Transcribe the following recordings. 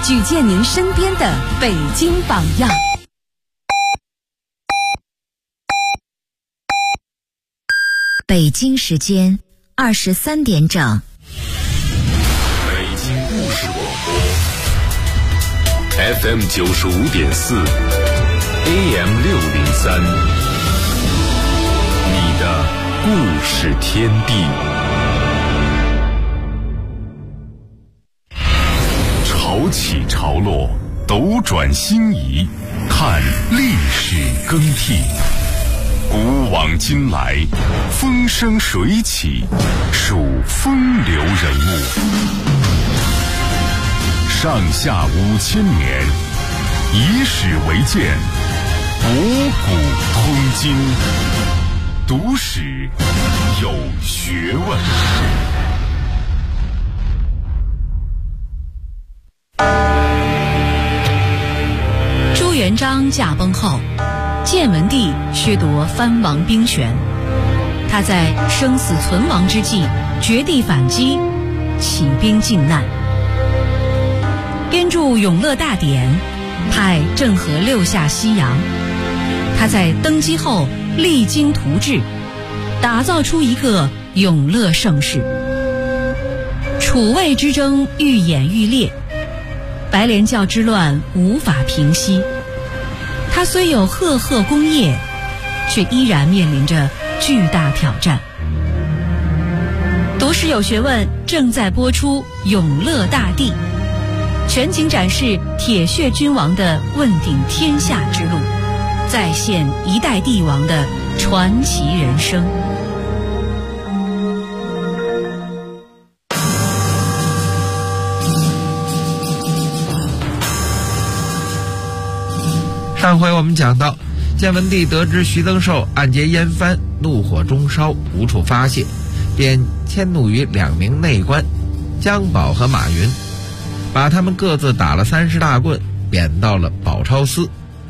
举荐您身边的北京榜样。 北京时间23点整。 北京故事广播 FM 95.4 AM 603，你的故事天地。潮起潮落，斗转星移，看历史更替。古往今来，风生水起，数风流人物。上下5000年，以史为鉴，博古通今，读史有学问。 朱元璋驾崩后，建文帝削夺藩王兵权，他在生死存亡之际绝地反击，起兵靖难，编著《永乐大典》，派郑和六下西洋。他在登基后励精图治，打造出一个永乐盛世。楚魏之争愈演愈烈，白莲教之乱无法平息。他虽有赫赫功业，却依然面临着巨大挑战。读史有学问正在播出《永乐大帝》，全景展示铁血君王的问鼎天下之路，再现一代帝王的传奇人生。 上回我们讲到，建文帝得知徐增寿暗结燕藩，怒火中烧，无处发泄，便迁怒于2名内官姜宝和马云，把他们各自打了30大棍，贬到了宝钞司。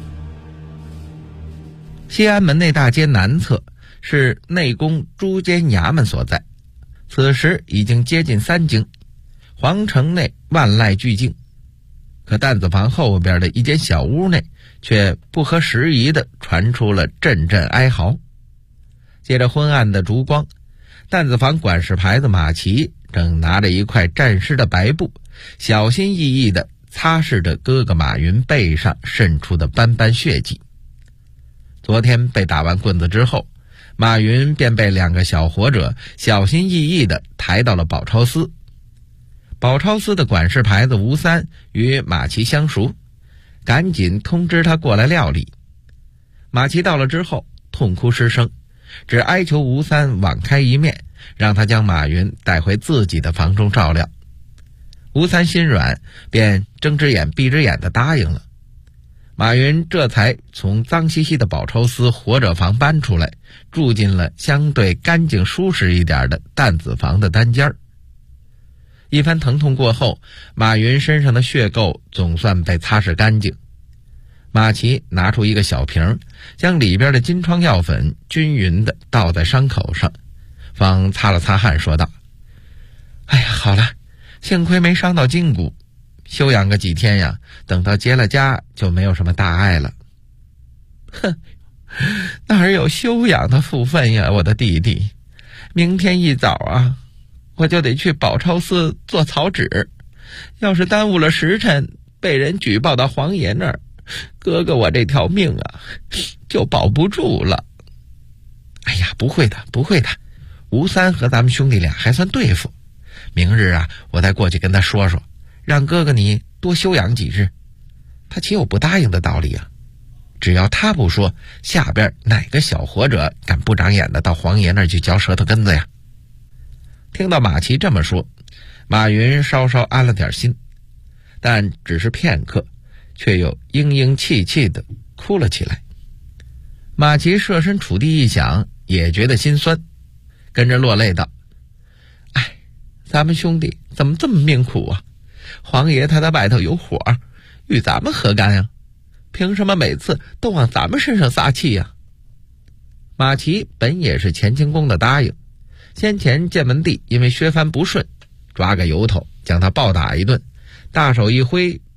西安门内大街南侧是内宫诸监衙门所在，此时已经接近3更，皇城内万籁俱静。可担子房后边的一间小屋内，却不合时宜地传出了阵阵哀嚎。借着昏暗的烛光，担子房管事牌子马奇正拿着一块沾湿的白布，小心翼翼地擦拭着哥哥马云背上渗出的斑斑血迹。昨天被打完棍子之后，马云便被2个小伙者小心翼翼地抬到了宝钞司。宝钞司的管事牌子吴三与马奇相熟，赶紧通知他过来料理。马奇到了之后痛哭失声，只哀求吴三网开一面，让他将马云带回自己的房中照料。吴三心软，便睁只眼闭只眼地答应了。马云这才从脏兮兮的宝钞司活者房搬出来，住进了相对干净舒适一点的担子房的单间。一番疼痛过后，马云身上的血垢总算被擦拭干净。马奇拿出一个小瓶，将里边的金疮药粉均匀地倒在伤口上，方擦了擦汗说道：哎呀，好了，幸亏没伤到筋骨，休养个几天呀，等到结了痂就没有什么大碍了。哼，哪有休养的福分呀，我的弟弟，明天一早啊，我就得去宝钞司做草纸，要是耽误了时辰，被人举报到皇爷那儿，哥哥我这条命啊就保不住了。哎呀，不会的不会的，吴三和咱们兄弟俩还算对付，明日啊我再过去跟他说说，让哥哥你多休养几日。他岂有不答应的道理啊？只要他不说，下边哪个小活者敢不长眼的到皇爷那儿去嚼舌头根子呀？听到马奇这么说，马云稍稍安了点心，但只是片刻，却又嘤嘤气气地哭了起来。马奇设身处地一想，也觉得心酸，跟着落泪道：哎，咱们兄弟怎么这么命苦啊？皇爷他在外头有火，与咱们何干呀？凭什么每次都往咱们身上撒气呀？马奇本也是乾清宫的答应，先前建文帝因为削藩不顺，抓个由头将他暴打一顿，大手一挥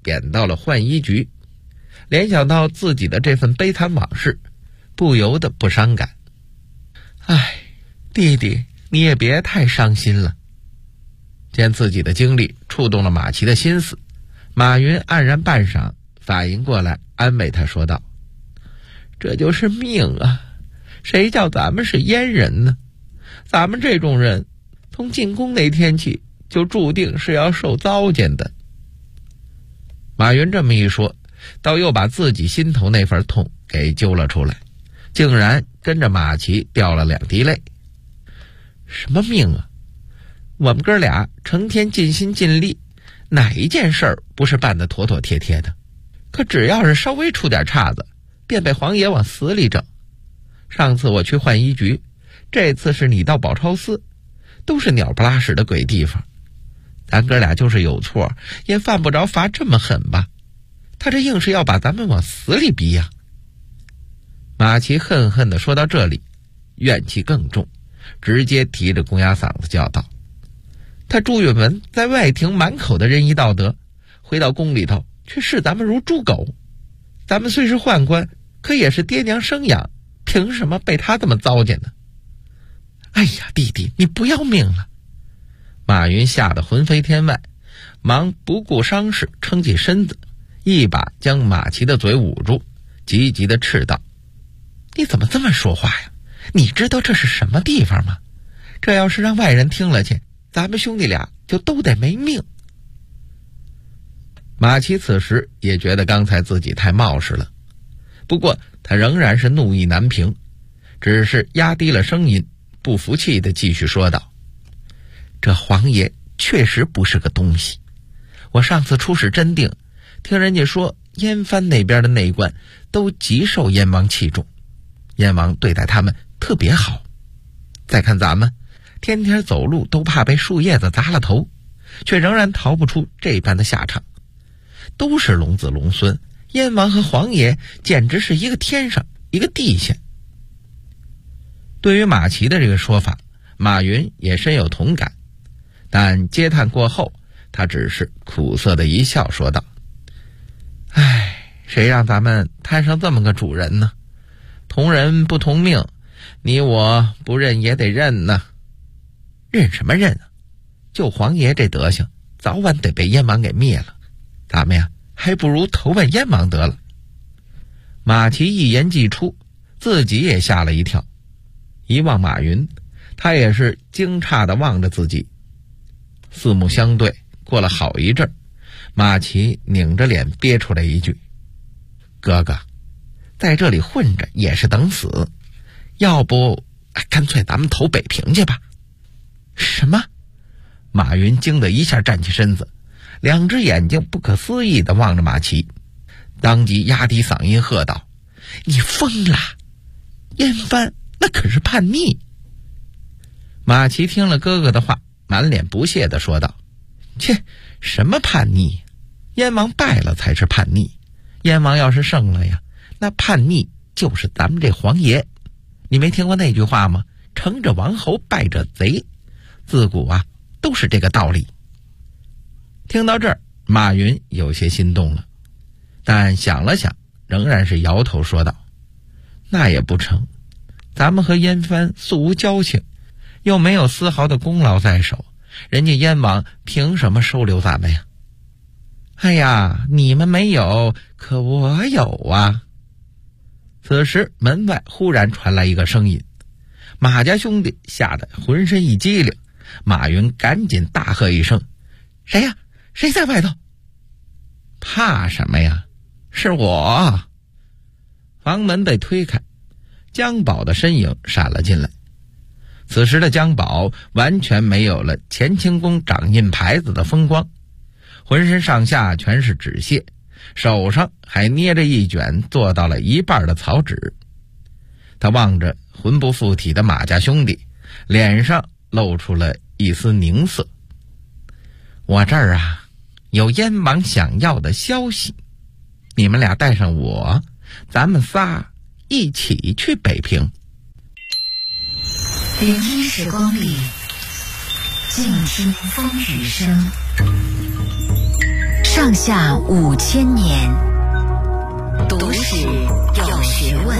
贬到了浣衣局，联想到自己的这份悲惨往事，不由得不伤感。唉，弟弟，你也别太伤心了。见自己的经历触动了马奇的心思，马云黯然半晌，反应过来，安慰他说道：这就是命啊，谁叫咱们是阉人呢？咱们这种人从进宫那天起就注定是要受糟践的。马云这么一说，倒又把自己心头那份痛给揪了出来，竟然跟着马奇掉了2滴泪。什么命啊？我们哥俩成天尽心尽力，哪一件事儿不是办得妥妥帖帖的？可只要是稍微出点岔子，便被黄爷往死里整。上次我去浣衣局，这次是你到宝钞司，都是鸟不拉屎的鬼地方。咱哥俩就是有错，也犯不着罚这么狠吧？他这硬是要把咱们往死里逼呀！马奇恨恨地说到这里，怨气更重，直接提着公鸭嗓子叫道：他朱允文在外廷满口的仁义道德，回到宫里头却视咱们如猪狗。咱们虽是宦官，可也是爹娘生养，凭什么被他这么糟践呢？哎呀，弟弟，你不要命了！马云吓得魂飞天外，忙不顾伤势，撑起身子，一把将马奇的嘴捂住，急急地斥道：你怎么这么说话呀？你知道这是什么地方吗？这要是让外人听了去，咱们兄弟俩就都得没命。马奇此时也觉得刚才自己太冒失了，不过他仍然是怒意难平，只是压低了声音，不服气地继续说道：这黄爷确实不是个东西。我上次出使真定，听人家说燕藩那边的内官都极受燕王器重，燕王对待他们特别好。再看咱们天天走路都怕被树叶子砸了头，却仍然逃不出这般的下场。都是龙子龙孙，燕王和黄爷简直是一个天上一个地下。对于马奇的这个说法，马云也深有同感，但嗟叹过后，他只是苦涩的一笑，说道：唉，谁让咱们摊上这么个主人呢？同人不同命，你我不认也得认呢。认什么认啊？就黄爷这德行，早晚得被燕王给灭了。咱们呀，还不如投奔燕王得了。马奇一言既出，自己也吓了一跳，一望马云，他也是惊诧地望着自己。四目相对，过了好一阵，马奇拧着脸憋出来一句：哥哥，在这里混着也是等死，要不干脆咱们投北平去吧。什么？马云惊得一下站起身子，两只眼睛不可思议地望着马奇，当即压低嗓音喝道：你疯了！燕藩那可是叛逆。马奇听了哥哥的话，满脸不屑地说道：切，什么叛逆？燕王败了才是叛逆，燕王要是胜了呀，那叛逆就是咱们这黄爷。你没听过那句话吗？成者王侯，败者贼。自古啊，都是这个道理。听到这儿，马云有些心动了，但想了想，仍然是摇头说道：那也不成，咱们和燕藩素无交情，又没有丝毫的功劳在手，人家燕王凭什么收留咱们呀？哎呀，你们没有，可我有啊。此时门外忽然传来一个声音，马家兄弟吓得浑身一激灵，马云赶紧大喝一声：谁呀？谁在外头？怕什么呀？是我。房门被推开，江宝的身影闪了进来。此时的江宝完全没有了乾清宫掌印牌子的风光，浑身上下全是纸屑，手上还捏着一卷做到了一半的草纸。他望着魂不附体的马家兄弟，脸上露出了一丝凝色。我这儿啊，有燕王想要的消息，你们俩带上我，咱们仨一起去北平。 聆听时光里，静听风雨声。 上下5000年，读史有学问。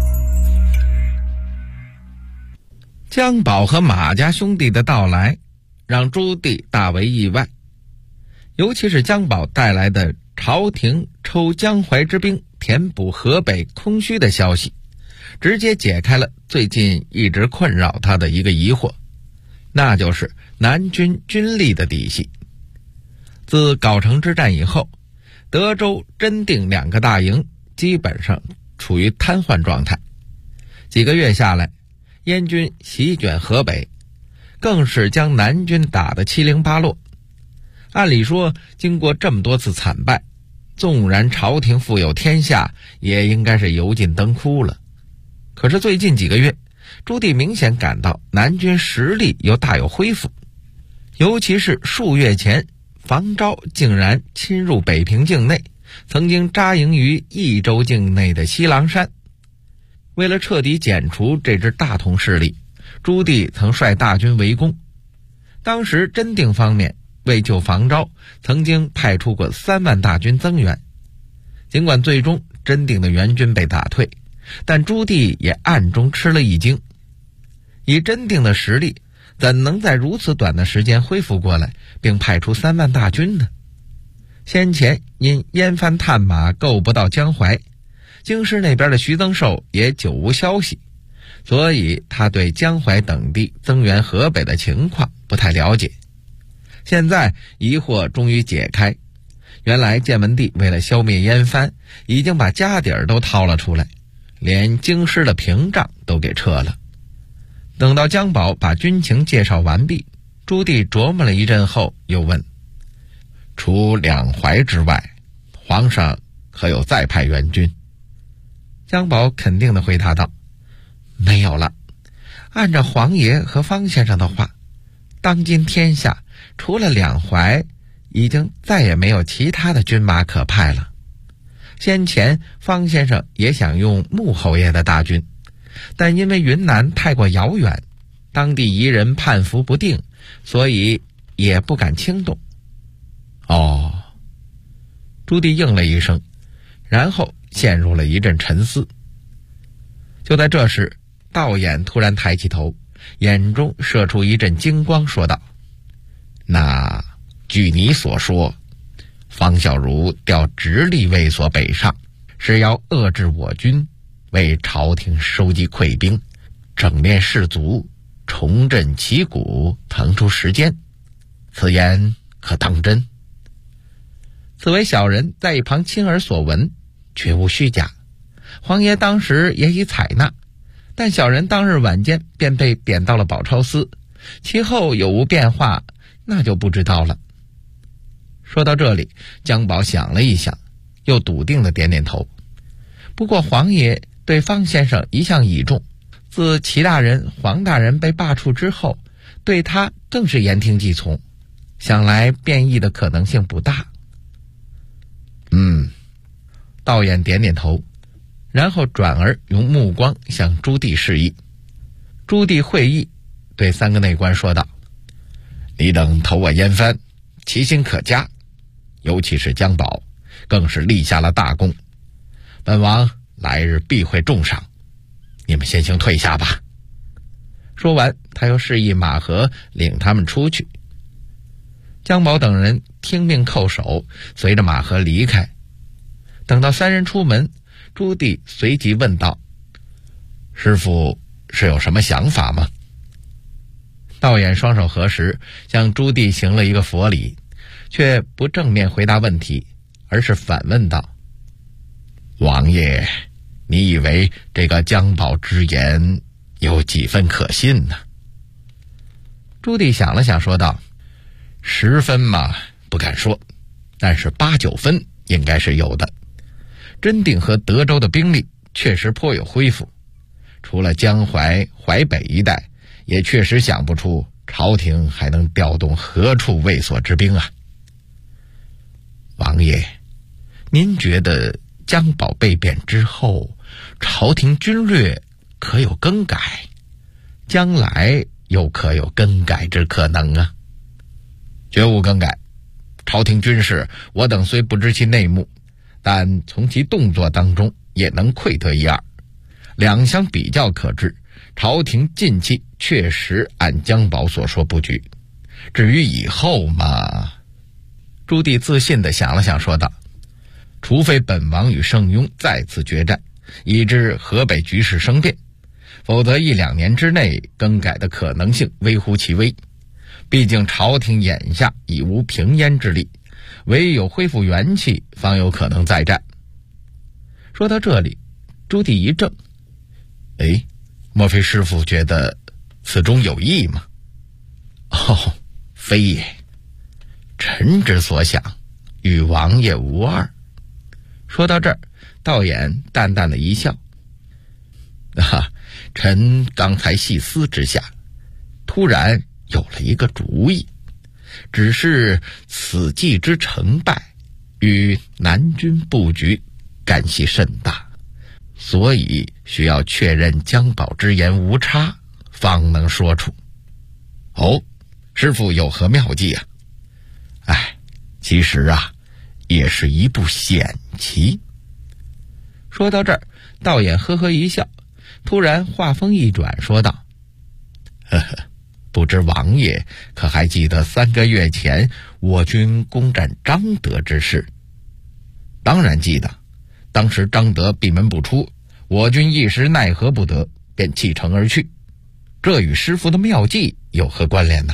姜宝和马家兄弟的到来让朱棣大为意外，尤其是姜宝带来的朝廷抽江淮之兵填补河北空虚的消息，直接解开了最近一直困扰他的一个疑惑，那就是南军军力的底细。自藁城之战以后，德州、真定两个大营基本上处于瘫痪状态，几个月下来，燕军席卷河北，更是将南军打得七零八落。按理说，经过这么多次惨败，纵然朝廷富有天下，也应该是油尽灯枯了。可是最近几个月，朱棣明显感到南军实力又大有恢复，尤其是数月前，房昭竟然侵入北平境内，曾经扎营于益州境内的西狼山。为了彻底剪除这支大同势力，朱棣曾率大军围攻。当时真定方面为救房昭，曾经派出过3万大军增援。尽管最终真定的援军被打退，但朱棣也暗中吃了一惊。以真定的实力，怎能在如此短的时间恢复过来，并派出3万大军呢？先前因燕藩探马够不到江淮，京师那边的徐增寿也久无消息，所以他对江淮等地增援河北的情况不太了解。现在疑惑终于解开，原来建文帝为了消灭燕藩，已经把家底儿都掏了出来，连京师的屏障都给撤了。等到姜宝把军情介绍完毕，朱棣琢磨了一阵后又问：除两淮之外，皇上可有再派援军？姜宝肯定地回答道：没有了。按照黄爷和方先生的话，当今天下除了两淮，已经再也没有其他的军马可派了。先前方先生也想用穆侯爷的大军，但因为云南太过遥远，当地夷人叛服不定，所以也不敢轻动。哦，朱棣应了一声，然后陷入了一阵沉思。就在这时，道衍突然抬起头，眼中射出一阵金光，说道：那据你所说，方孝孺调直隶卫所北上，是要遏制我军，为朝廷收集溃兵，整练士卒，重振旗鼓，腾出时间，此言可当真？此为小人在一旁亲耳所闻，绝无虚假。皇爷当时也已采纳，但小人当日晚间便被贬到了宝钞司，其后有无变化，那就不知道了。说到这里，姜宝想了一想，又笃定地点点头。不过皇爷对方先生一向倚重，自齐大人、黄大人被罢黜之后，对他更是言听计从，想来变异的可能性不大。道衍点点头，然后转而用目光向朱棣示意。朱棣会意，对3个内官说道：你等投我燕藩，其心可嘉，尤其是姜宝，更是立下了大功，本王来日必会重赏，你们先行退下吧。说完，他又示意马和领他们出去。姜宝等人听命叩首，随着马和离开。等到3人出门，朱棣随即问道：师父是有什么想法吗？道衍双手合十，向朱棣行了一个佛礼，却不正面回答问题，而是反问道：王爷，你以为这个姜宝之言有几分可信呢？朱棣想了想，说道：10分嘛，不敢说，但是8、9分应该是有的。真定和德州的兵力确实颇有恢复，除了江淮、淮北一带，也确实想不出朝廷还能调动何处卫所之兵啊。王爷，您觉得姜宝被贬之后，朝廷军略可有更改？将来又可有更改之可能啊？绝无更改， 朝廷军事，我等虽不知其内幕，但从其动作当中也能窥得一二。两相比较可知，朝廷近期确实按姜宝所说布局。至于以后嘛，朱棣自信地想了想，说道：除非本王与圣雍再次决战，以致河北局势生变，否则1-2年之内更改的可能性微乎其微。毕竟朝廷眼下已无平燕之力，唯有恢复元气，方有可能再战。说到这里，朱棣一怔，莫非师父觉得此中有意吗？哦，非也，臣之所想，与王爷无二。说到这儿，道衍淡淡的一笑，臣刚才细思之下，突然有了一个主意，只是此计之成败与南军布局干系甚大，所以需要确认姜宝之言无差，方能说出。哦，师父有何妙计啊？其实也是一步险棋。说到这儿，道衍呵呵一笑，突然话锋一转，说道：不知王爷可还记得3个月前我军攻占张德之事？当然记得，当时张德闭门不出，我军一时奈何不得，便弃城而去。这与师父的妙计有何关联呢？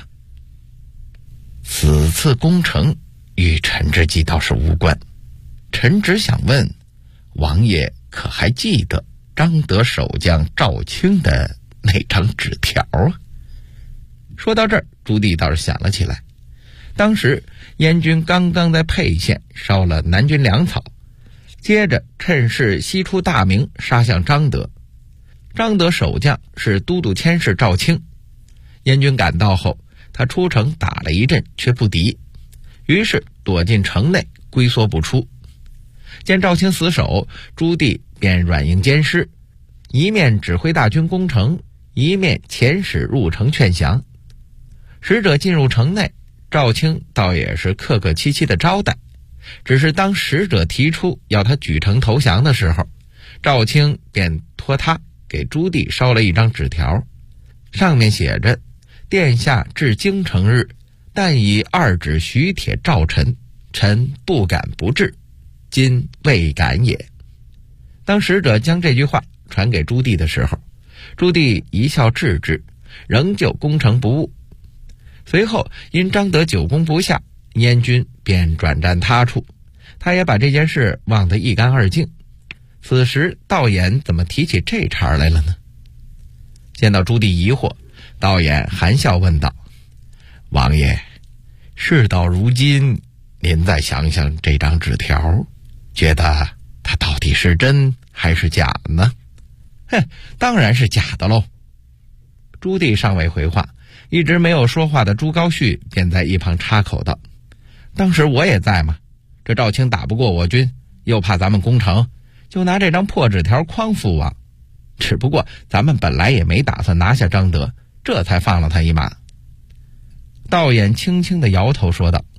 此次攻城与臣之计倒是无关，臣只想问王爷可还记得张德守将赵清的那张纸条啊？说到这儿，朱棣倒是想了起来，当时燕军刚刚在沛县烧了南军粮草，接着趁势西出大名，杀向张德。张德守将是都督佥事赵清，燕军赶到后，他出城打了一阵，却不敌，于是躲进城内，龟缩不出。见赵清死守，朱棣便软硬兼施，一面指挥大军攻城，一面遣使入城劝降。使者进入城内，赵清倒也是客客气气的招待，只是当使者提出要他举城投降的时候，赵清便托他给朱棣烧了一张纸条，上面写着：殿下至京城日，但以2纸许帖召臣，臣不敢不至，今未敢也。当使者将这句话传给朱棣的时候，朱棣一笑置之，仍旧攻城不误。随后因张德久攻不下，燕军便转战他处，他也把这件事忘得一干二净。此时道衍怎么提起这茬来了呢？见到朱棣疑惑，道衍含笑问道：王爷，事到如今，您再想想这张纸条，觉得它到底是真还是假呢？当然是假的喽。朱棣尚未回话，一直没有说话的朱高煦便在一旁插口道：当时我也在嘛，这赵清打不过我军，又怕咱们攻城，就拿这张破纸条诓父王。只不过咱们本来也没打算拿下张德，这才放了他一马。道衍轻轻地摇头说道：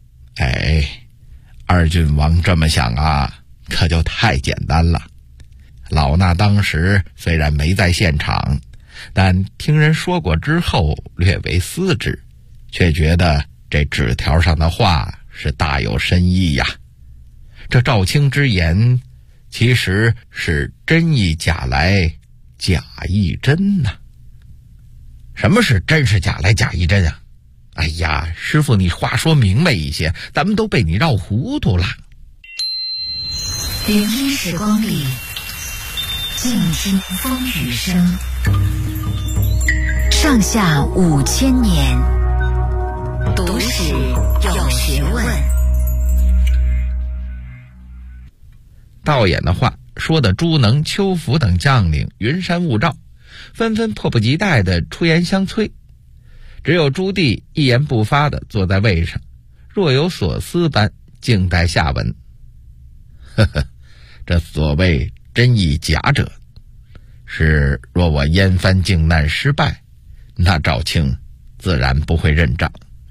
二郡王这么想可就太简单了。老衲当时虽然没在现场，但听人说过之后略为思之，却觉得这纸条上的话是大有深意呀。这赵清之言其实是真亦假来，假亦真呐。什么是真是假来假亦真啊？哎呀，师父你话说明白一些，咱们都被你绕糊涂了。 聆听时光里，静听风雨声。上下5000年，读史有学问。 道衍的话说的朱能、邱福等将领云山雾罩，纷纷迫不及待地出言相催。只有朱棣一言不发地坐在位上，若有所思般静待下文。这所谓真亦假者，是若我燕番靖难失败，那赵清自然不会认账。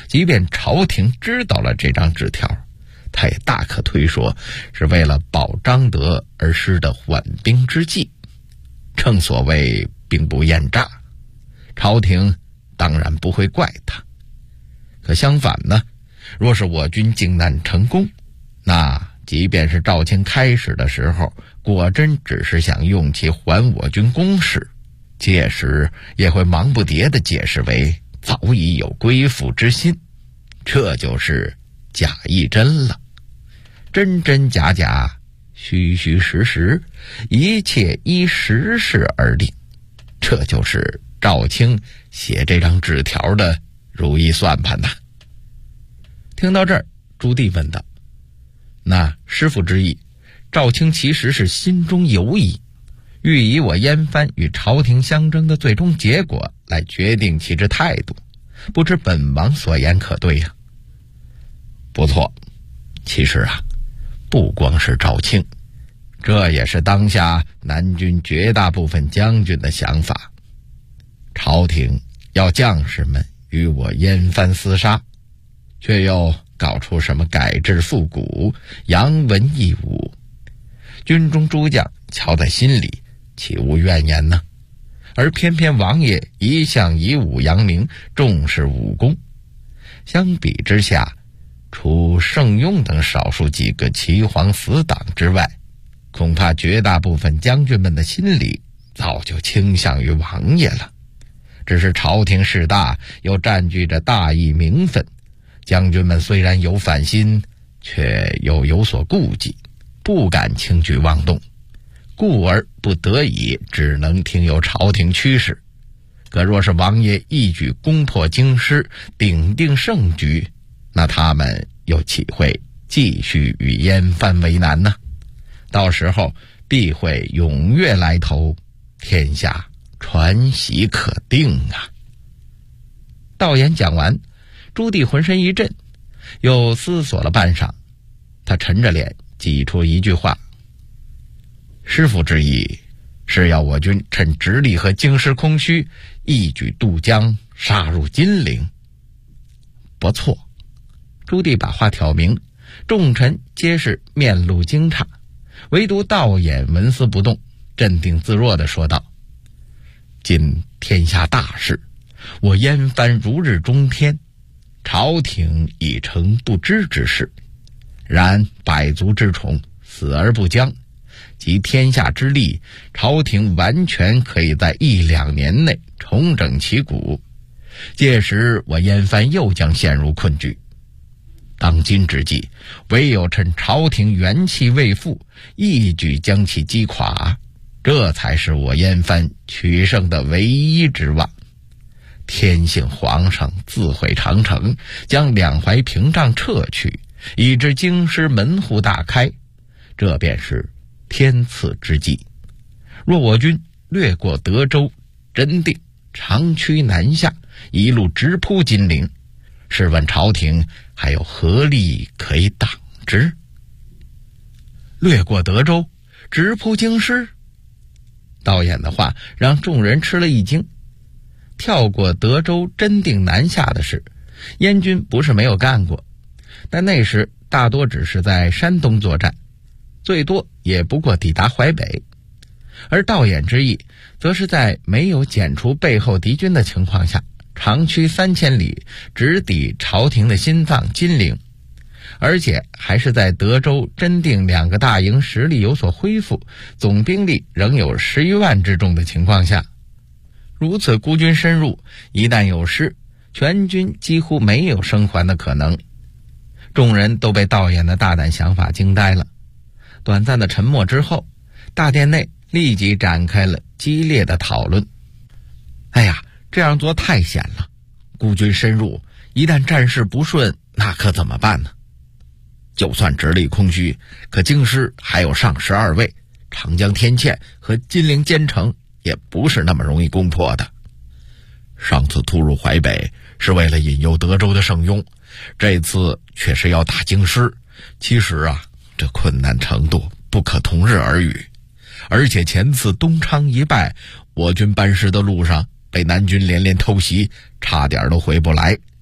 即便朝廷知道了这张纸条，他也大可推说是为了保张德而施的缓兵之计。正所谓兵不厌诈，朝廷当然不会怪他。可相反呢，若是我军靖难成功，那即便是赵卿开始的时候果真只是想用其还我军攻势，届时也会忙不迭地解释为早已有归附之心，这就是假亦真了。真真假假，虚虚实实，一切依时势而定，这就是赵卿写这张纸条的如意算盘呐。听到这儿，朱棣问道：那师父之意，赵卿其实是心中有疑，欲以我燕藩与朝廷相争的最终结果来决定其之态度，不知本王所言可对呀？不错，其实啊，不光是赵卿，这也是当下南军绝大部分将军的想法。朝廷要将士们与我燕藩厮杀，却又搞出什么改制复古、扬文抑武，军中诸将瞧在心里，岂无怨言呢？而偏偏王爷一向以武扬名，重视武功，相比之下，除盛庸等少数几个齐皇死党之外，恐怕绝大部分将军们的心里早就倾向于王爷了。只是朝廷势大，又占据着大义名分，将军们虽然有反心，却又有所顾忌，不敢轻举妄动，故而不得已只能听由朝廷驱使。可若是王爷一举攻破京师，鼎定胜局，那他们又岂会继续与燕藩为难呢？到时候必会踊跃来投，天下传喜可定啊！道言讲完，朱棣浑身一震，又思索了半晌，他沉着脸挤出一句话：师父之意是要我军趁直隶和京师空虚，一举渡江，杀入金陵。不错，朱棣把话挑明，众臣皆是面露惊诧，唯独道衍纹丝不动，镇定自若地说道：今天下大事，我燕藩如日中天，朝廷已成不知之事，然百足之虫，死而不僵，及天下之利，朝廷完全可以在1-2年内重整旗鼓，届时我燕藩又将陷入困局。当今之计，唯有趁朝廷元气未复，一举将其击垮，这才是我燕藩取胜的唯一之望。天幸皇上自毁长城，将两淮屏障撤去，以致京师门户大开，这便是天赐之计。若我军掠过德州、真定，长驱南下，一路直扑金陵，试问朝廷还有何力可以挡之？掠过德州，直扑京师？道衍的话让众人吃了一惊。跳过德州、真定南下的事，燕军不是没有干过，但那时大多只是在山东作战，最多也不过抵达淮北。而道衍之意，则是在没有剪除背后敌军的情况下，长驱3000里，直抵朝廷的心脏金陵，而且还是在德州、真定2个大营实力有所恢复，总兵力仍有10余万之众的情况下。如此孤军深入，一旦有失，全军几乎没有生还的可能。众人都被道衍的大胆想法惊呆了。短暂的沉默之后，大殿内立即展开了激烈的讨论。哎呀，这样做太险了，孤军深入，一旦战事不顺，那可怎么办呢？就算直隶空虚，可京师还有上12卫，长江天堑和金陵坚城也不是那么容易攻破的。上次突入淮北是为了引诱德州的盛庸，这次却是要打京师。其实啊，这困难程度不可同日而语。而且前次东昌一败，我军班师的路上被南军连连偷袭，差点都回不来。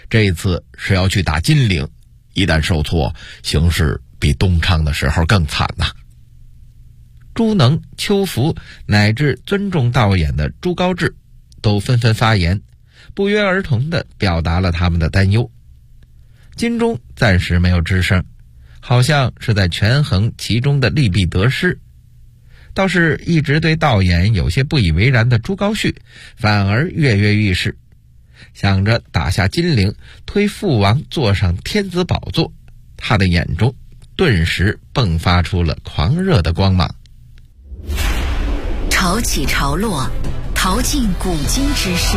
这一次是要去打金陵，一旦受挫，形势比东昌的时候更惨呐。朱能、邱福乃至尊重道演的朱高炽都纷纷发言，不约而同地表达了他们的担忧。金钟暂时没有吱声，好像是在权衡其中的利弊得失。倒是一直对道演有些不以为然的朱高煦反而跃跃欲试，想着打下金陵，推父王坐上天子宝座，他的眼中顿时迸发出了狂热的光芒。 潮起潮落，淘尽古今之事，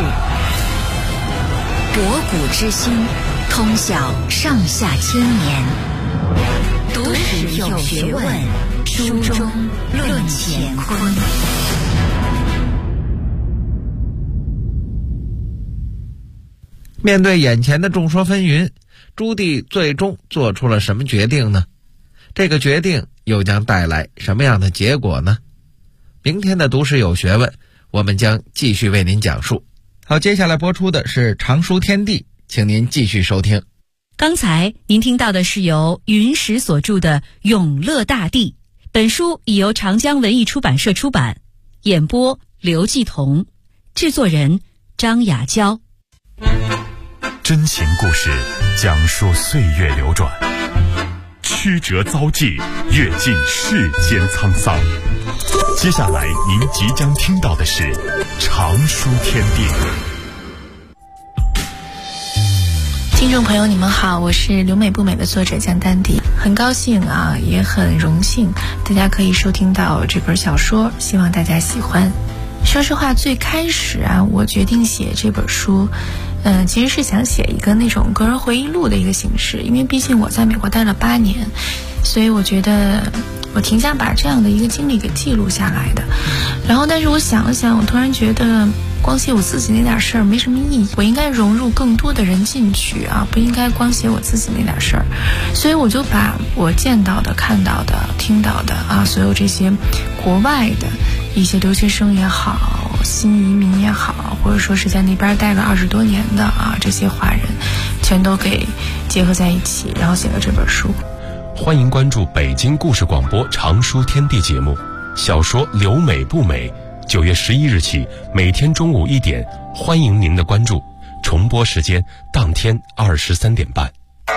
博古之心，通晓上下千年。读史有学问，书中论乾坤。 面对眼前的众说纷纭，朱棣最终做出了什么决定呢？这个决定又将带来什么样的结果呢？明天的读史有学问，我们将继续为您讲述。好，接下来播出的是常书天地，请您继续收听。 刚才您听到的是由云石所著的《永乐大帝》，本书已由长江文艺出版社出版，演播刘继彤，制作人张雅娇。 真情故事讲述岁月流转，曲折遭际，阅尽世间沧桑。接下来您即将听到的是常书天地。 听众朋友你们好，我是留美不美的作者江丹迪，很高兴啊，也很荣幸大家可以收听到这本小说，希望大家喜欢。说实话，最开始啊，我决定写这本书其实是想写一个那种个人回忆录的一个形式，因为毕竟我在美国待了8年，所以我觉得我挺想把这样的一个经历给记录下来的。然后但是我想了想，我突然觉得光写我自己那点事儿没什么意义，我应该融入更多的人进去啊，不应该光写我自己那点事儿。所以我就把我见到的、看到的、听到的啊，所有这些国外的一些留学生也好，新移民也好，或者说是在那边待了20多年的啊，这些华人全都给结合在一起，然后写了这本书。 欢迎关注北京故事广播常书天地节目，小说留美不美，9月11日起每天中午1点，欢迎您的关注，重播时间当天23点半。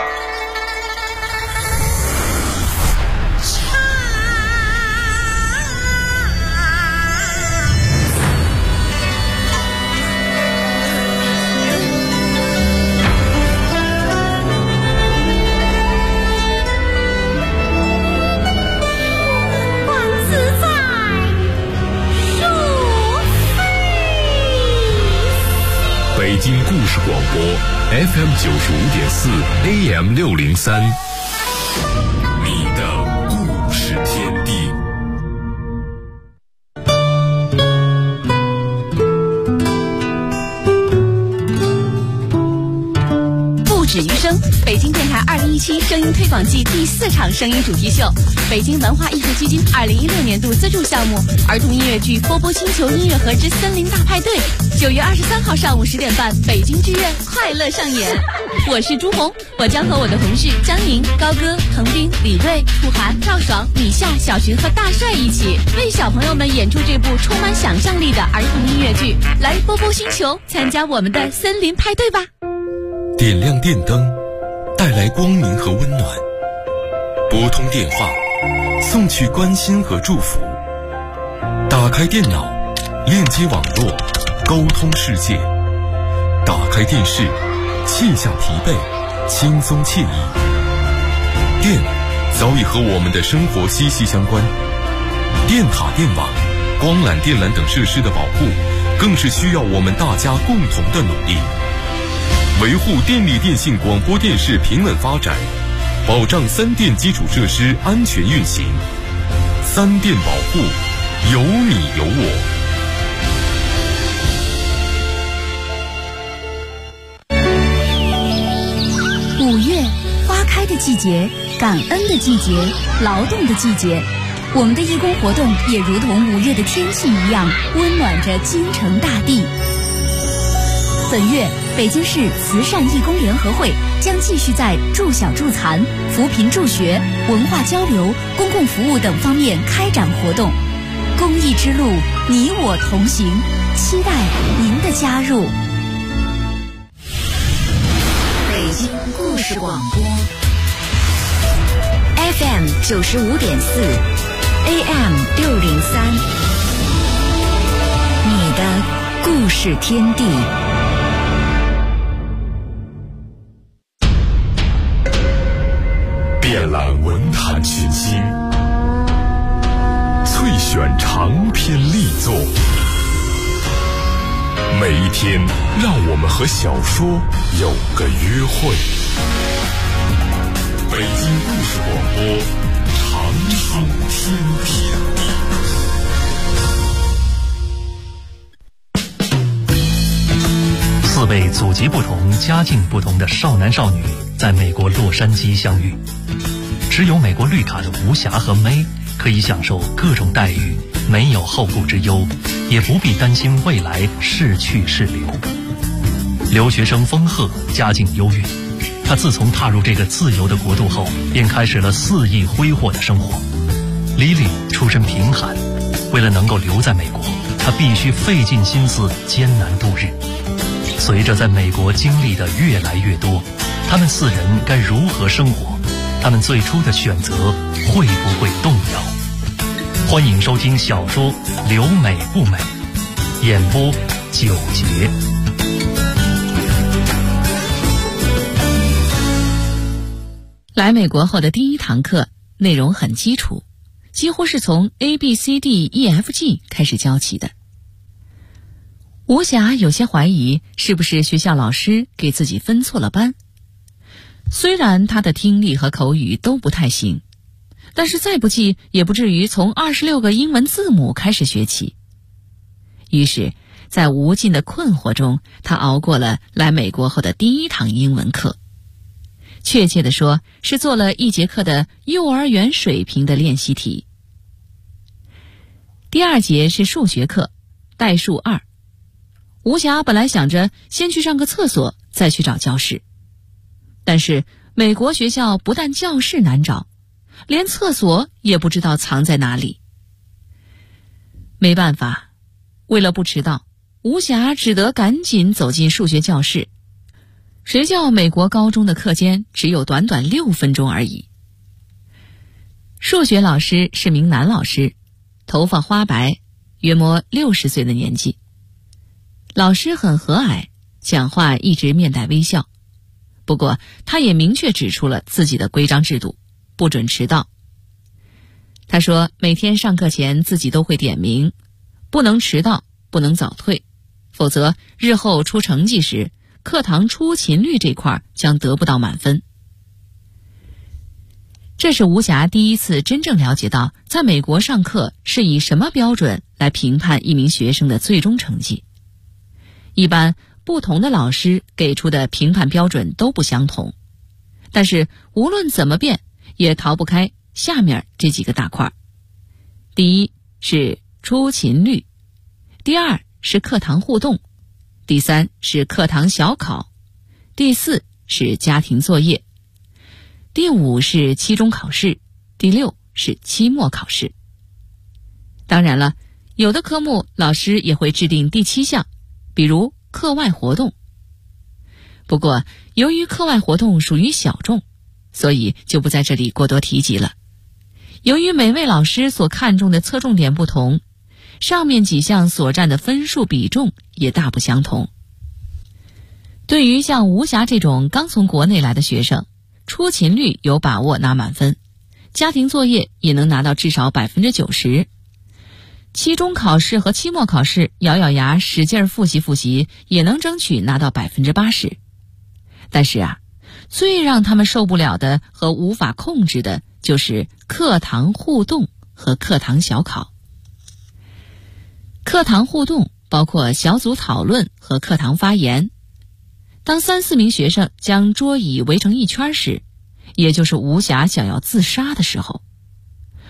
北京故事广播 FM 95.4 AM 603，你的故事天地。 不止于声，北京电台2017声音推广季第4场声音主题秀，北京文化艺术基金2016年度资助项目儿童音乐剧《波波星球音乐盒之森林大派对》，9月23号上午10点半，北京剧院快乐上演。我是朱红，我将和我的同事张宁、高歌、滕斌、李锐、兔涵、赵爽、米夏、小寻和大帅一起为小朋友们演出这部充满想象力的儿童音乐剧。来波波星球，参加我们的森林派对吧！ 点亮电灯，带来光明和温暖；拨通电话，送去关心和祝福；打开电脑，链接网络，沟通世界；打开电视，卸下疲惫，轻松惬意。电早已和我们的生活息息相关，电塔、电网、光缆、电缆等设施的保护，更是需要我们大家共同的努力。维护电力电信广播电视平稳发展，保障3电基础设施安全运行。3电保护，有你有我。 5月，花开的季节，感恩的季节，劳动的季节。我们的义工活动也如同5月的天气一样，温暖着京城大地。本月， 北京市慈善义工联合会将继续在助小助残、扶贫助学、文化交流、公共服务等方面开展活动。公益之路，你我同行，期待您的加入。北京故事广播 FM 95.4 AM 603，你的故事天地。 遍览文坛群星，萃选长篇力作，每一天让我们和小说有个约会。北京故事广播，长寿天地。 4位祖籍不同、家境不同的少男少女在美国洛杉矶相遇，持有美国绿卡的吴霞和May可以享受各种待遇，没有后顾之忧，也不必担心未来是去是留。留学生丰鹤家境优越，他自从踏入这个自由的国度后，便开始了肆意挥霍的生活。Lily出身贫寒，为了能够留在美国，他必须费尽心思艰难度日。随着在美国经历的越来越多，他们4人该如何生活？他们最初的选择会不会动摇？欢迎收听小说《留美不美》，演播9节。 来美国后的第一堂课内容很基础，几乎是从 ABCDEFG 开始教起的。吴霞有些怀疑是不是学校老师给自己分错了班。虽然他的听力和口语都不太行，但是再不济也不至于从26个英文字母开始学起。于是在无尽的困惑中，他熬过了来美国后的第一堂英文课。确切地说，是做了1节课的幼儿园水平的练习题。第2节是数学课，代数2。吴霞本来想着先去上个厕所，再去找教室。但是美国学校不但教室难找，连厕所也不知道藏在哪里。没办法，为了不迟到，吴霞只得赶紧走进数学教室。谁叫美国高中的课间只有短短6分钟而已。数学老师是名男老师，头发花白，约摸60岁的年纪。老师很和蔼，讲话一直面带微笑。不过他也明确指出了自己的规章制度，不准迟到。他说每天上课前自己都会点名，不能迟到，不能早退，否则日后出成绩时，课堂出勤率这块将得不到满分。这是吴霞第一次真正了解到，在美国上课是以什么标准来评判一名学生的最终成绩。一般不同的老师给出的评判标准都不相同，但是无论怎么变，也逃不开下面这几个大块。第一是出勤率，第2是课堂互动，第3是课堂小考，第4是家庭作业，第5是期中考试，第6是期末考试。当然了，有的科目老师也会制定第7项，比如课外活动。不过由于课外活动属于小众，所以就不在这里过多提及了。由于每位老师所看重的侧重点不同，上面几项所占的分数比重也大不相同。对于像吴霞这种刚从国内来的学生，出勤率有把握拿满分，家庭作业也能拿到至少 90%。期中考试和期末考试咬咬牙使劲复习也能争取拿到 80%。 但是最让他们受不了的和无法控制的就是课堂互动和课堂小考。课堂互动包括小组讨论和课堂发言。当3-4名学生将桌椅围成一圈时，也就是吴霞想要自杀的时候。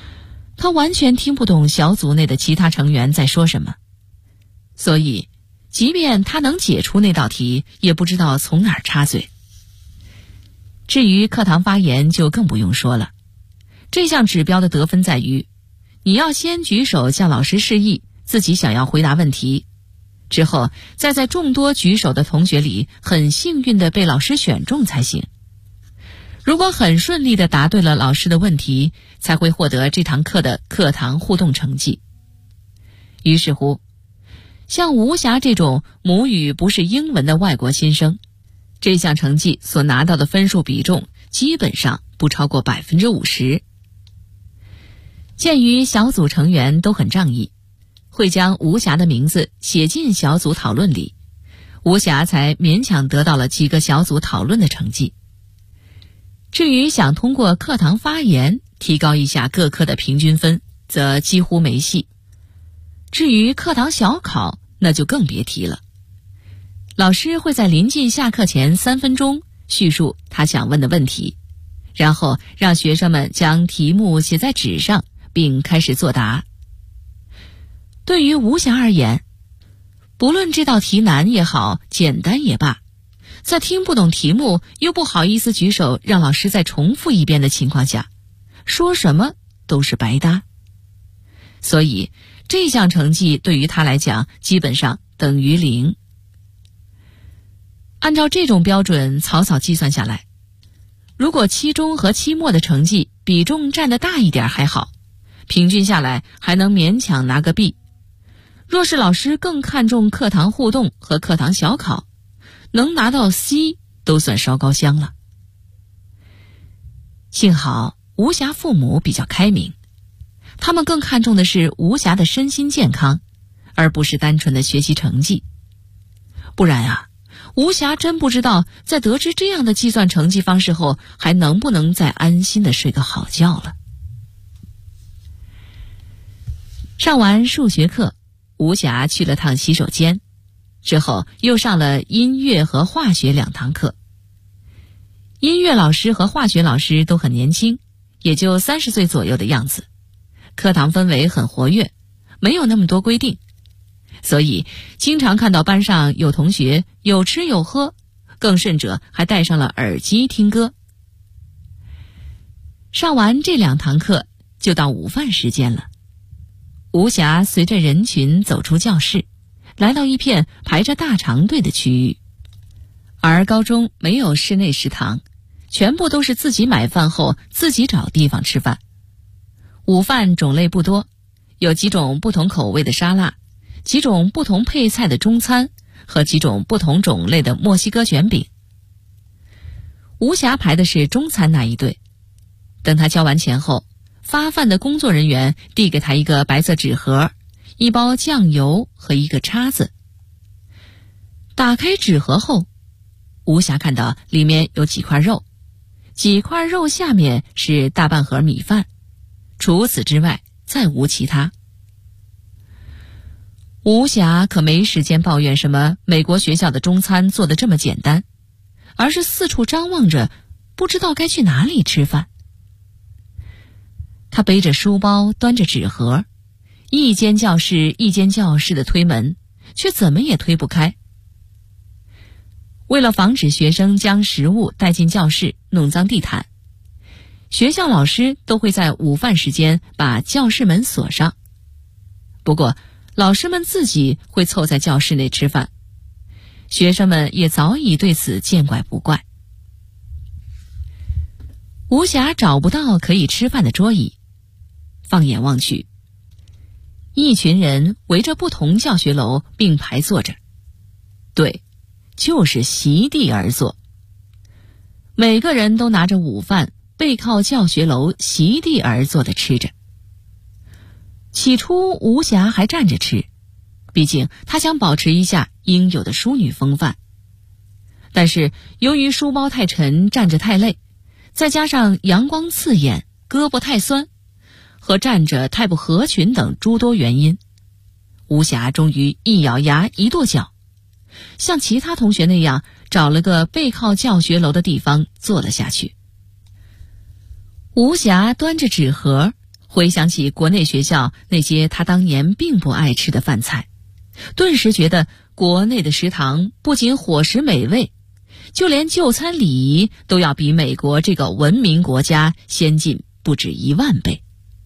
他完全听不懂小组内的其他成员在说什么，所以即便他能解出那道题，也不知道从哪儿插嘴。至于课堂发言就更不用说了，这项指标的得分在于，你要先举手向老师示意自己想要回答问题，之后再在众多举手的同学里很幸运地被老师选中才行。如果很顺利地答对了老师的问题，才会获得这堂课的课堂互动成绩。于是乎，像吴霞这种母语不是英文的外国新生，这项成绩所拿到的分数比重基本上不超过 50%。 鉴于小组成员都很仗义，会将吴霞的名字写进小组讨论里，吴霞才勉强得到了几个小组讨论的成绩。至于想通过课堂发言提高一下各科的平均分，则几乎没戏。至于课堂小考，那就更别提了。老师会在临近下课前3分钟叙述他想问的问题，然后让学生们将题目写在纸上，并开始作答。对于吴霞而言，不论这道题难也好，简单也罢，在听不懂题目又不好意思举手让老师再重复一遍的情况下，说什么都是白搭。所以这项成绩对于他来讲基本上等于0。按照这种标准草草计算下来，如果期中和期末的成绩比重占得大一点还好，平均下来还能勉强拿个 B。 若是老师更看重课堂互动和课堂小考，能拿到 C 都算烧高香了。幸好吴霞父母比较开明，他们更看重的是吴霞的身心健康，而不是单纯的学习成绩。不然啊，吴霞真不知道在得知这样的计算成绩方式后，还能不能再安心的睡个好觉了。上完数学课，吴霞去了趟洗手间，之后又上了音乐和化学2堂课。音乐老师和化学老师都很年轻，也就30岁左右的样子。课堂氛围很活跃，没有那么多规定，所以经常看到班上有同学有吃有喝，更甚者还戴上了耳机听歌。上完这2堂课，就到午饭时间了。吴霞随着人群走出教室，来到一片排着大长队的区域。而高中没有室内食堂，全部都是自己买饭后自己找地方吃饭。午饭种类不多，有几种不同口味的沙拉，几种不同配菜的中餐和几种不同种类的墨西哥卷饼。吴霞排的是中餐那一队，等他交完钱后，发饭的工作人员递给他一个白色纸盒，一包酱油和一个叉子。打开纸盒后，吴霞看到里面有几块肉，几块肉下面是大半盒米饭，除此之外再无其他。吴霞可没时间抱怨什么美国学校的中餐做得这么简单，而是四处张望着，不知道该去哪里吃饭。他背着书包，端着纸盒，一间教室一间教室的推门，却怎么也推不开。为了防止学生将食物带进教室弄脏地毯，学校老师都会在午饭时间把教室门锁上。不过老师们自己会凑在教室内吃饭，学生们也早已对此见怪不怪。吴霞找不到可以吃饭的桌椅，放眼望去，一群人围着不同教学楼并排坐着，对，就是席地而坐。每个人都拿着午饭，背靠教学楼席地而坐地吃着。起初吴霞还站着吃，毕竟她想保持一下应有的淑女风范。但是由于书包太沉，站着太累，再加上阳光刺眼，胳膊太酸，和站着太不合群等诸多原因，吴霞终于一咬牙一跺脚，像其他同学那样找了个背靠教学楼的地方坐了下去。吴霞端着纸盒，回想起国内学校那些他当年并不爱吃的饭菜， 顿时觉得国内的食堂不仅伙食美味，就连就餐礼仪都要比美国这个文明国家先进不止10000倍。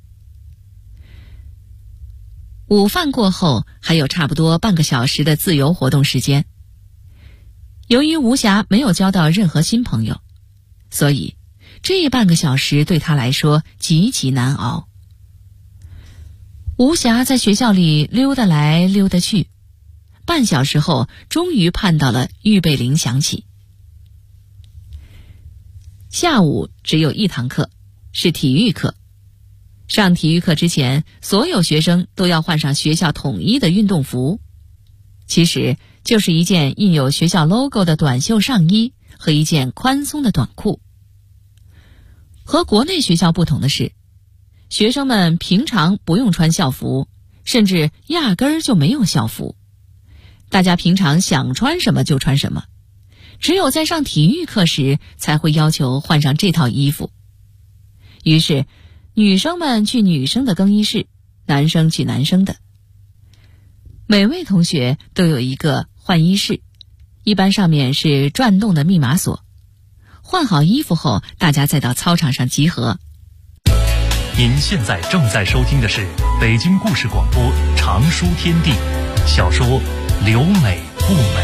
午饭过后还有差不多半个小时的自由活动时间。由于吴霞没有交到任何新朋友，所以这半个小时对她来说极其难熬。吴霞在学校里溜达来溜达去，半小时后终于盼到了预备铃响起。下午只有1堂课，是体育课。上体育课之前，所有学生都要换上学校统一的运动服，其实就是一件印有学校 logo 的短袖上衣和一件宽松的短裤。和国内学校不同的是，学生们平常不用穿校服，甚至压根儿就没有校服。大家平常想穿什么就穿什么，只有在上体育课时才会要求换上这套衣服。于是女生们去女生的更衣室，男生去男生的。每位同学都有一个换衣室，一般上面是转动的密码锁。换好衣服后，大家再到操场上集合。 您现在正在收听的是北京故事广播《常书天地》，小说《留美不美》。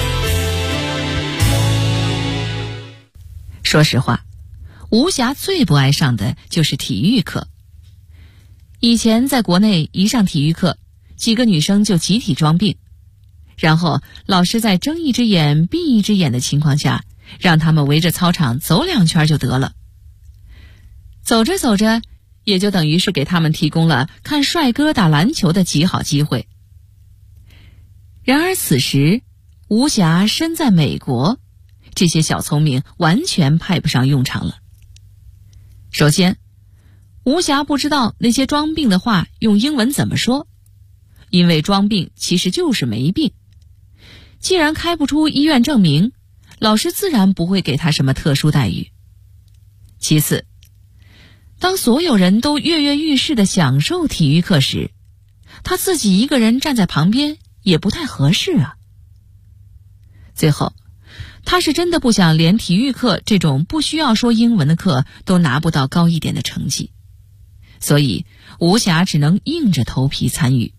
说实话，吴霞最不爱上的就是体育课。以前在国内一上体育课，几个女生就集体装病，然后老师在睁一只眼闭一只眼的情况下，让他们围着操场走2圈就得了。走着走着，也就等于是给他们提供了看帅哥打篮球的极好机会。然而此时，吴霞身在美国，这些小聪明完全派不上用场了。首先，吴霞不知道那些装病的话用英文怎么说，因为装病其实就是没病。既然开不出医院证明，老师自然不会给他什么特殊待遇。其次，当所有人都跃跃欲试地享受体育课时，他自己一个人站在旁边也不太合适啊。最后，他是真的不想连体育课这种不需要说英文的课都拿不到高一点的成绩，所以吴霞只能硬着头皮参与。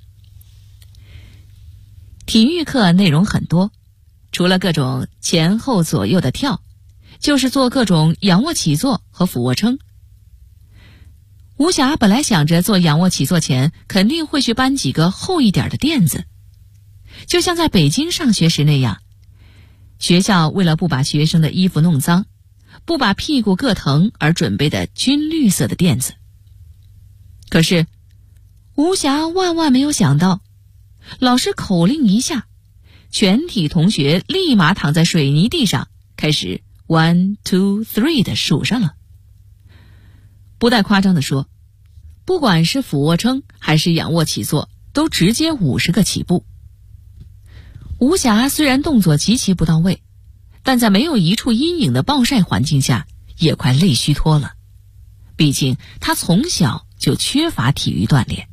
体育课内容很多，除了各种前后左右的跳，就是做各种仰卧起坐和俯卧撑。吴霞本来想着做仰卧起坐前肯定会去搬几个厚一点的垫子，就像在北京上学时那样，学校为了不把学生的衣服弄脏，不把屁股硌疼而准备的军绿色的垫子。可是吴霞万万没有想到，老师口令一下，全体同学立马躺在水泥地上，开始 1, 2, 3的数上了。不带夸张地说，不管是俯卧撑还是仰卧起坐，都直接50个起步。吴霞虽然动作极其不到位，但在没有一处阴影的暴晒环境下，也快累虚脱了。毕竟她从小就缺乏体育锻炼。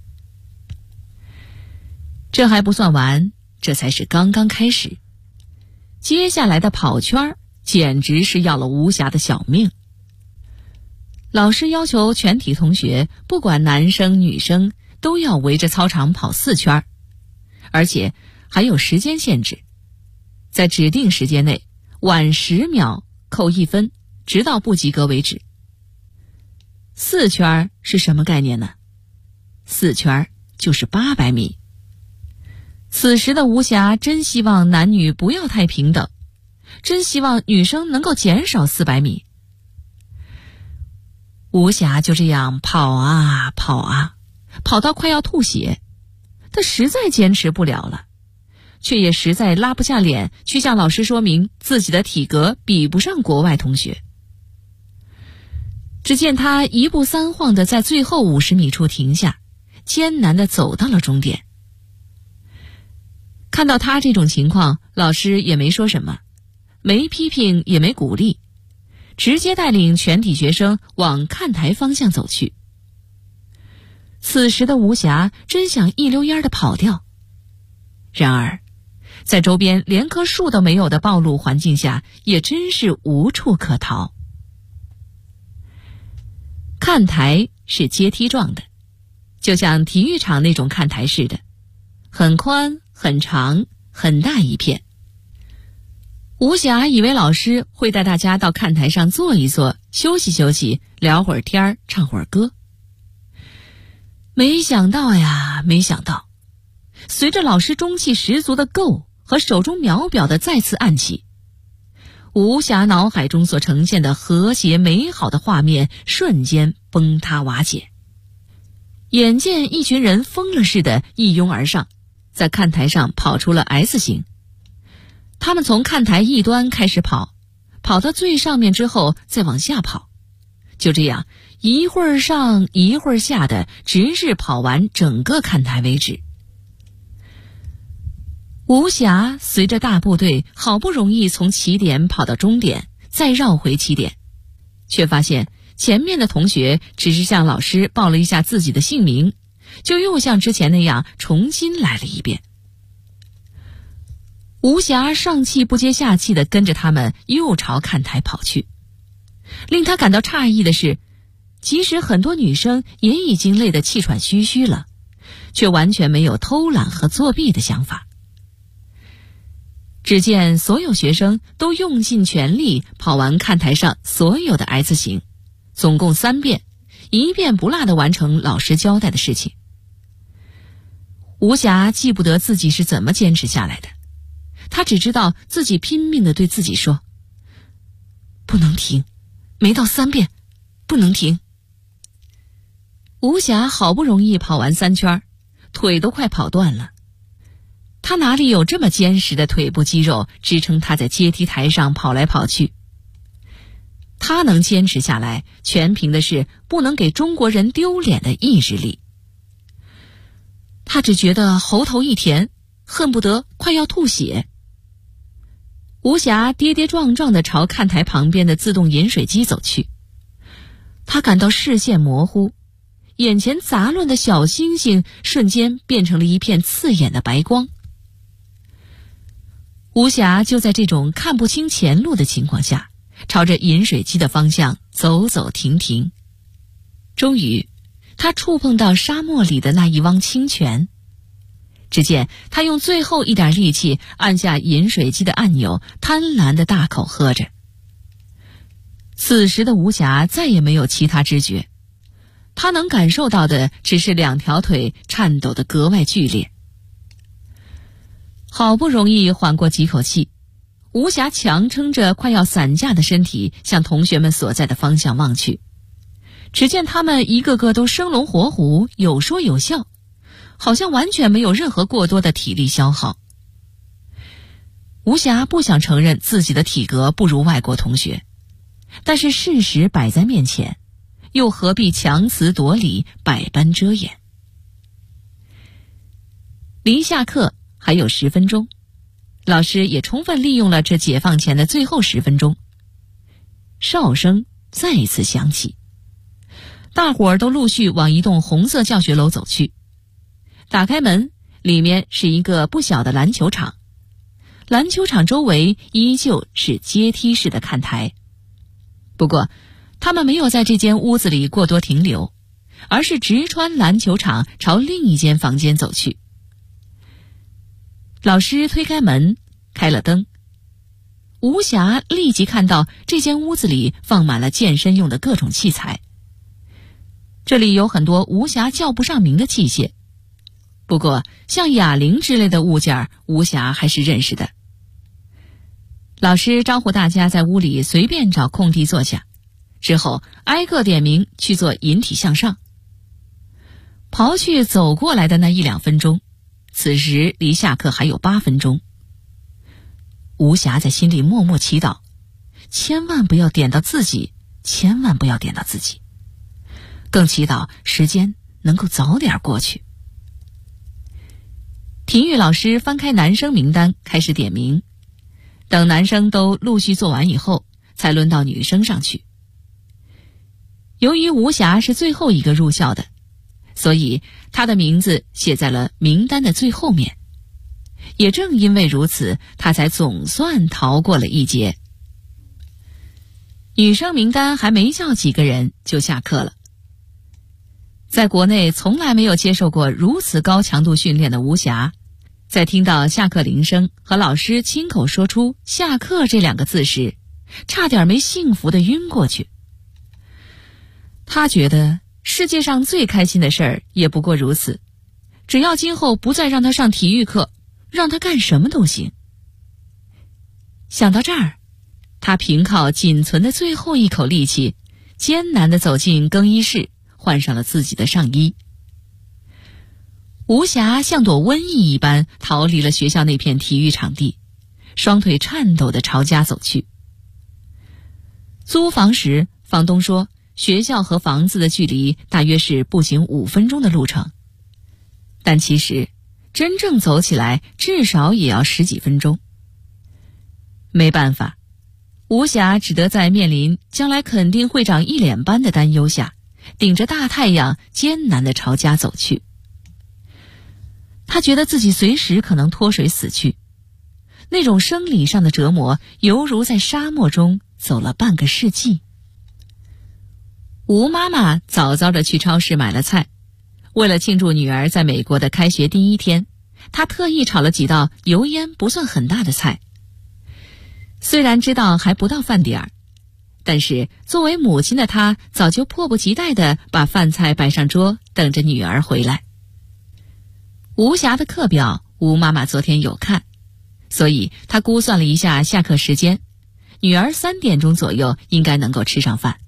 这还不算完，这才是刚刚开始。接下来的跑圈简直是要了吴霞的小命。老师要求全体同学，不管男生女生，都要围着操场跑4圈，而且还有时间限制，在指定时间内晚10秒扣1分，直到不及格为止。4圈是什么概念呢？4圈就是800米。此时的吴霞真希望男女不要太平等，真希望女生能够减少400米。吴霞就这样跑啊跑啊，跑到快要吐血，她实在坚持不了了，却也实在拉不下脸去向老师说明自己的体格比不上国外同学。只见她1步3晃地在最后50米处停下，艰难地走到了终点。看到她这种情况，老师也没说什么，没批评也没鼓励，直接带领全体学生往看台方向走去。此时的吴霞真想一溜烟地跑掉， 然而在周边连棵树都没有的暴露环境下，也真是无处可逃。看台是阶梯状的，就像体育场那种看台似的，很宽很长很大一片。吴霞以为老师会带大家到看台上坐一坐，休息休息，聊会儿天，唱会儿歌。没想到，随着老师中气十足的够和手中秒表的再次按起，吴霞脑海中所呈现的和谐美好的画面瞬间崩塌瓦解。眼见一群人疯了似的一拥而上，在看台上跑出了 S 型。他们从看台一端开始跑，跑到最上面之后再往下跑，就这样一会儿上一会儿下的，直至跑完整个看台为止。吴霞随着大部队好不容易从起点跑到终点，再绕回起点，却发现前面的同学只是向老师报了一下自己的姓名，就又像之前那样重新来了一遍。吴霞上气不接下气地跟着他们又朝看台跑去。令他感到诧异的是，即使很多女生也已经累得气喘吁吁了，却完全没有偷懒和作弊的想法。只见所有学生都用尽全力跑完看台上所有的 S 型，总共3遍，一遍不落地完成老师交代的事情。吴霞记不得自己是怎么坚持下来的，他只知道自己拼命地对自己说，不能停，没到3遍，不能停。吴霞好不容易跑完3圈，腿都快跑断了。他哪里有这么坚实的腿部肌肉支撑他在阶梯台上跑来跑去？他能坚持下来，全凭的是不能给中国人丢脸的意志力。他只觉得喉头一甜，恨不得快要吐血。吴霞跌跌撞撞地朝看台旁边的自动饮水机走去，他感到视线模糊，眼前杂乱的小星星瞬间变成了一片刺眼的白光。吴霞就在这种看不清前路的情况下，朝着饮水机的方向走走停停。终于，他触碰到沙漠里的那一汪清泉。只见他用最后一点力气按下饮水机的按钮，贪婪地大口喝着。此时的吴霞再也没有其他知觉，他能感受到的只是2条腿颤抖得格外剧烈。好不容易缓过几口气，吴霞强撑着快要散架的身体向同学们所在的方向望去，只见他们一个个都生龙活虎，有说有笑，好像完全没有任何过多的体力消耗。吴霞不想承认自己的体格不如外国同学，但是事实摆在面前，又何必强词夺理，百般遮掩。离下课还有10分钟，老师也充分利用了这解放前的最后10分钟。哨声再一次响起，大伙儿都陆续往一栋红色教学楼走去。打开门，里面是一个不小的篮球场，篮球场周围依旧是阶梯式的看台。不过他们没有在这间屋子里过多停留，而是直穿篮球场朝另一间房间走去。老师推开门，开了灯。吴霞立即看到这间屋子里放满了健身用的各种器材。这里有很多吴霞叫不上名的器械，不过像哑铃之类的物件，吴霞还是认识的。老师招呼大家在屋里随便找空地坐下，之后挨个点名去做引体向上。刨去走过来的那1-2分钟，此时离下课还有8分钟。吴霞在心里默默祈祷，千万不要点到自己，千万不要点到自己，更祈祷时间能够早点过去。体育老师翻开男生名单，开始点名。等男生都陆续做完以后，才轮到女生上去。由于吴霞是最后一个入校的，所以她的名字写在了名单的最后面。 也正因为如此，他才总算逃过了一劫。女生名单还没叫几个人就下课了。在国内从来没有接受过如此高强度训练的吴霞，在听到下课铃声和老师亲口说出下课这2个字时，差点没幸福地晕过去。他觉得世界上最开心的事儿也不过如此，只要今后不再让他上体育课，让他干什么都行。想到这儿，他凭靠仅存的最后一口力气，艰难地走进更衣室，换上了自己的上衣。吴霞像躲瘟疫一般逃离了学校那片体育场地，双腿颤抖地朝家走去。租房时，房东说学校和房子的距离大约是步行5分钟的路程，但其实真正走起来至少也要10几分钟。没办法，吴霞只得在面临将来肯定会长一脸斑的担忧下，顶着大太阳艰难地朝家走去。他觉得自己随时可能脱水死去，那种生理上的折磨犹如在沙漠中走了半个世纪。吴妈妈早早地去超市买了菜，为了庆祝女儿在美国的开学第1天，她特意炒了几道油烟不算很大的菜。虽然知道还不到饭点儿，但是作为母亲的她早就迫不及待地把饭菜摆上桌，等着女儿回来。吴霞的课表吴妈妈昨天有看，所以她估算了一下下课时间，女儿3点钟左右应该能够吃上饭。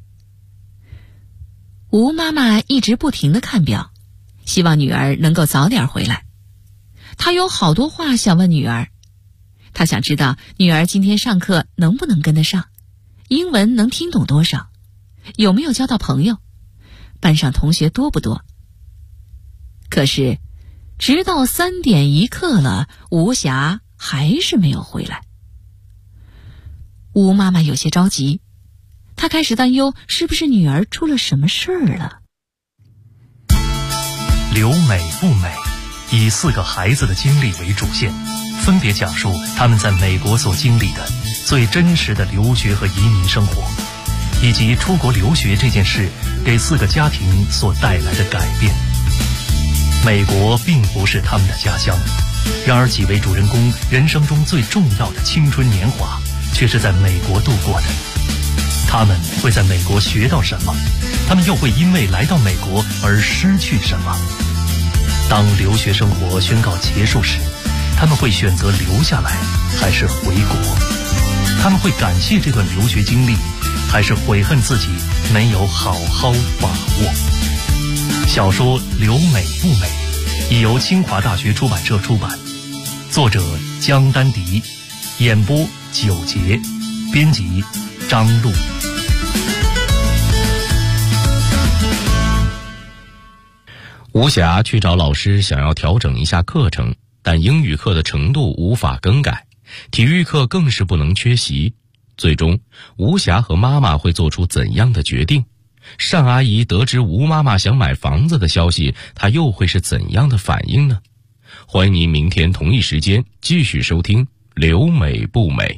吴妈妈一直不停地看表，希望女儿能够早点回来。她有好多话想问女儿，她想知道女儿今天上课能不能跟得上，英文能听懂多少，有没有交到朋友，班上同学多不多。可是直到3点一刻了，吴霞还是没有回来。吴妈妈有些着急，她开始担忧是不是女儿出了什么事儿了。 留美不美，以4个孩子的经历为主线，分别讲述他们在美国所经历的最真实的留学和移民生活，以及出国留学这件事给4个家庭所带来的改变。美国并不是他们的家乡，然而几位主人公人生中最重要的青春年华却是在美国度过的。他们会在美国学到什么？他们又会因为来到美国而失去什么？当留学生活宣告结束时，他们会选择留下来还是回国？他们会感谢这段留学经历，还是悔恨自己没有好好把握？小说《留美不美》已由清华大学出版社出版，作者江丹迪，演播9节，编辑张璐。 吴霞去找老师想要调整一下课程，但英语课的程度无法更改，体育课更是不能缺席。最终，吴霞和妈妈会做出怎样的决定？单阿姨得知吴妈妈想买房子的消息，她又会是怎样的反应呢？欢迎您明天同一时间继续收听《留美不美》。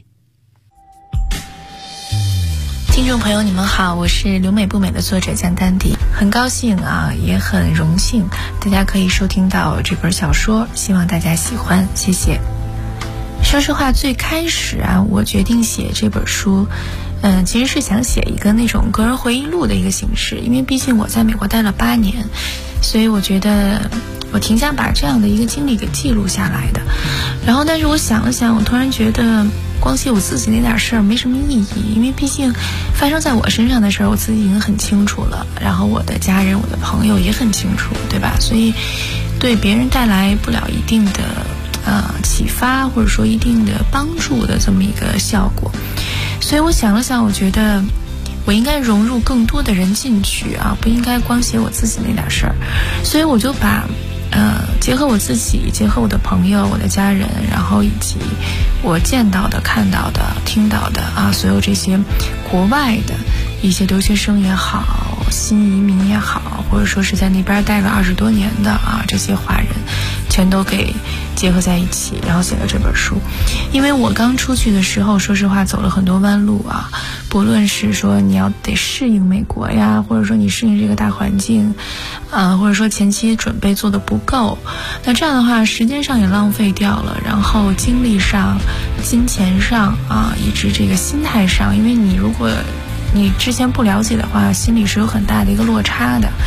听众朋友你们好，我是留美不美的作者江丹迪，很高兴也很荣幸大家可以收听到这本小说，希望大家喜欢，谢谢。说实话，最开始我决定写这本书其实是想写一个那种个人回忆录的一个形式，因为毕竟我在美国待了8年，所以我觉得我挺想把这样的一个经历给记录下来的。然后但是我想了想，我突然觉得光写我自己那点事儿没什么意义，因为毕竟发生在我身上的事儿我自己已经很清楚了，然后我的家人我的朋友也很清楚，对吧？所以对别人带来不了一定的启发或者说一定的帮助的这么一个效果。所以我想了想，我觉得我应该融入更多的人进去不应该光写我自己那点事儿。所以我就把结合我自己，结合我的朋友我的家人，然后以及我见到的看到的听到的所有这些国外的一些留学生也好，新移民也好，或者说是在那边待了20多年的这些华人，全都给结合在一起，然后写了这本书。因为我刚出去的时候，说实话走了很多弯路啊，不论是说你要得适应美国呀，或者说你适应这个大环境或者说前期准备做的不够，那这样的话时间上也浪费掉了，然后精力上、金钱上以及这个心态上，因为你如果你之前不了解的话，心里是有很大的一个落差的。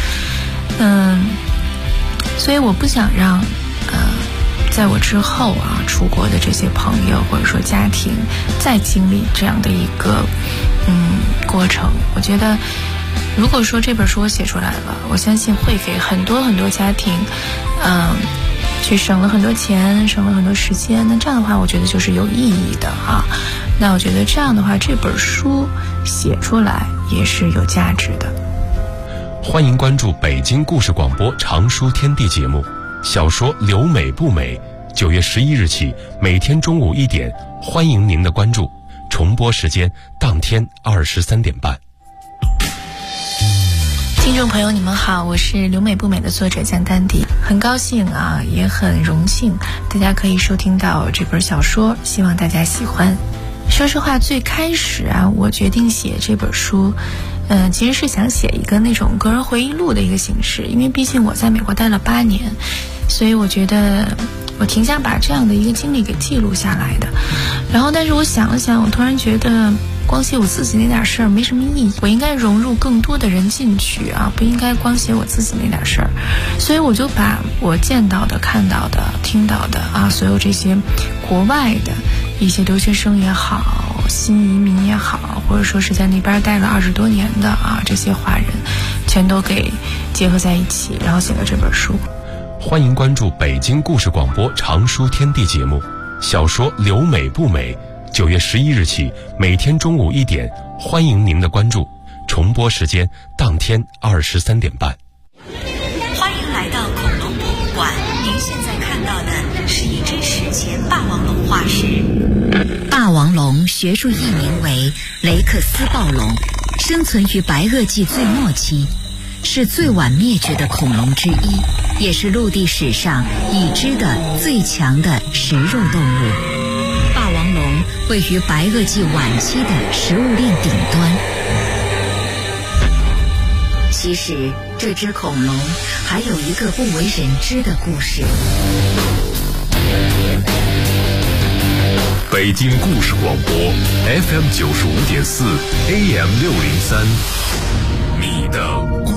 所以我不想让在我之后出国的这些朋友或者说家庭再经历这样的一个过程。我觉得如果说这本书我写出来了，我相信会给很多很多家庭去省了很多钱，省了很多时间。那这样的话我觉得就是有意义的那我觉得这样的话这本书写出来也是有价值的。 欢迎关注北京故事广播长书天地节目，小说留美不美，9月11日起每天中午1点，欢迎您的关注，重播时间当天23点半。 听众朋友你们好，我是留美不美的作者江丹迪，很高兴也很荣幸大家可以收听到这本小说，希望大家喜欢。说实话最开始我决定写这本书其实是想写一个那种个人回忆录的一个形式，因为毕竟我在美国待了8年，所以我觉得我挺想把这样的一个经历给记录下来的。然后但是我想了想，我突然觉得光写我自己那点事儿没什么意义，我应该融入更多的人进去不应该光写我自己那点事儿。所以我就把我见到的、看到的、听到的所有这些国外的一些留学生也好，新移民也好，或者说是在那边待了20多年的这些华人，全都给结合在一起，然后写了这本书。 欢迎关注北京故事广播长书天地节目，小说留美不美，9月11日起每天中午1点，欢迎您的关注，重播时间当天23点半。 欢迎来到恐龙博物馆，您现在看到的是一只史前霸王龙化石。霸王龙学术译名为雷克斯暴龙，生存于白垩纪最末期，是最晚灭绝的恐龙之一，也是陆地史上已知的最强的食肉动物。霸王龙位于白垩纪晚期的食物链顶端。其实这只恐龙还有一个不为人知的故事。 北京故事广播 FM 95.4 AM 603，你的